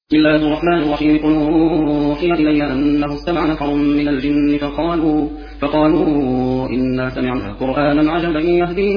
بسم الله الرحمن الرحيم. قل أوحي إلي أنه استمع نفر من الجن فقالوا إنا سمعنا قرآنا عجبا يهدي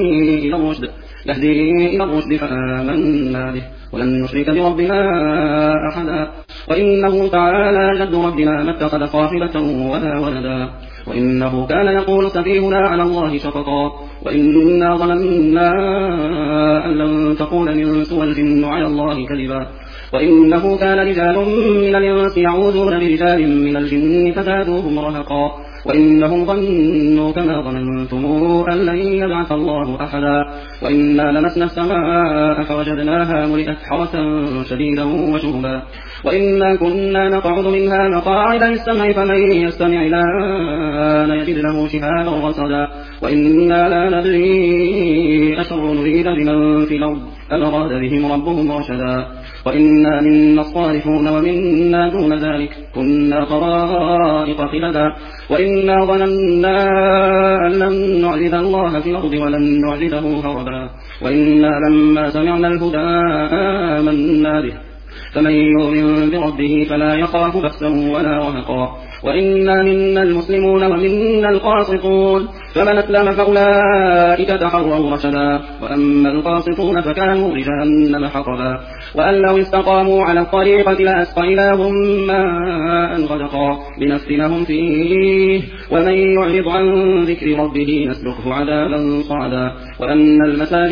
إلى الرشد فآمنا به ولن نشرك بربنا أحدا وإنه تعالى جد ربنا ما اتخذ صاحبة ولا ولدا وإنه كان يقول سفيهنا على الله شططا وإنا ظننا أن لن تقول الإنس والجن على الله كذبا وإنه كان رجال من الإنس يعوذون برجال من الجن فزادوهم رهقا وإنهم ظنوا كما ظننتم أن لن يبعث الله أحدا وإنا لمسنا السماء فوجدناها ملئت حرسا شديدا وشهبا وإنا كنا نقعد منها مقاعد للسمع فمن يستمع الآن يجد له شهابا رصدا وإنا لا ندري أشر نريد بمن في الأرض أم أراد بهم ربهم رشدا وإنا منا الصالحون ومنا دون ذلك كنا طرائق قددا وإنا ظننا أن لن نعجز الله في الأرض ولن نعجزه هربا وإنا لما سمعنا الهدى آمنا به فمن يؤمن بربه فلا يخاف بأسا ولا رهقا وإنا منا المسلمون ومنا القاسطون فمن أسلم فأولئك تحروا رشدا وأما القاسطون فكانوا لجهنم حطبا وأن لو استقاموا على الطريقة لأسقيناهم ماء غدقا لنفتنهم فيه ومن يعرض عن ذكر ربه يسلكه عذابا صعدا وأن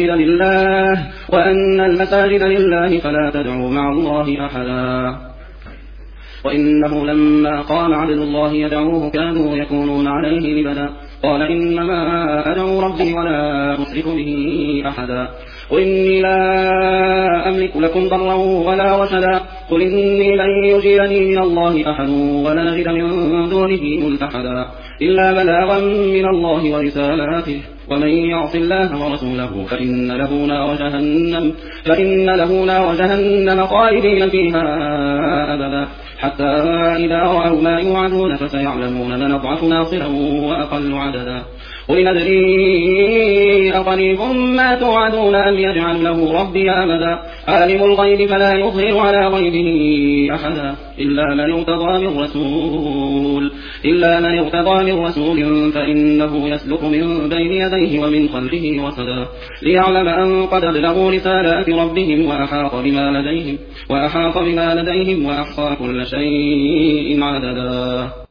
المساجد لله فلا تدعوا مع الله أحدا وإنه لما قام عبد الله يدعوه كانوا يكونون عليه لبدا قال إنما أدعو ربي ولا أشرك به أحدا وإني لا أملك لكم ضرا ولا رشدا قل إني لن يجيرني من الله أحد ولا نجد من دونه ملتحدا إلا بلاغا من الله ورسالاته ومن يعص الله ورسوله فإن له نار جهنم خالدين فيها أبدا حتى إذا رأوا ما يوعدون فسيعلمون من أضعف ناصرا وأقل عددا قل ندري أقريب ما توعدون أم يجعل له ربي أمدا عالم الغيب فلا يظهر على غيبه أحدا إلا من ارتضى من رسول فإنه يسلك من بين يديه ومن خلفه رصدا ليعلم أن قد أبلغوا رسالات ربهم وأحاط بما لديهم وأحصى كل شيء عددا.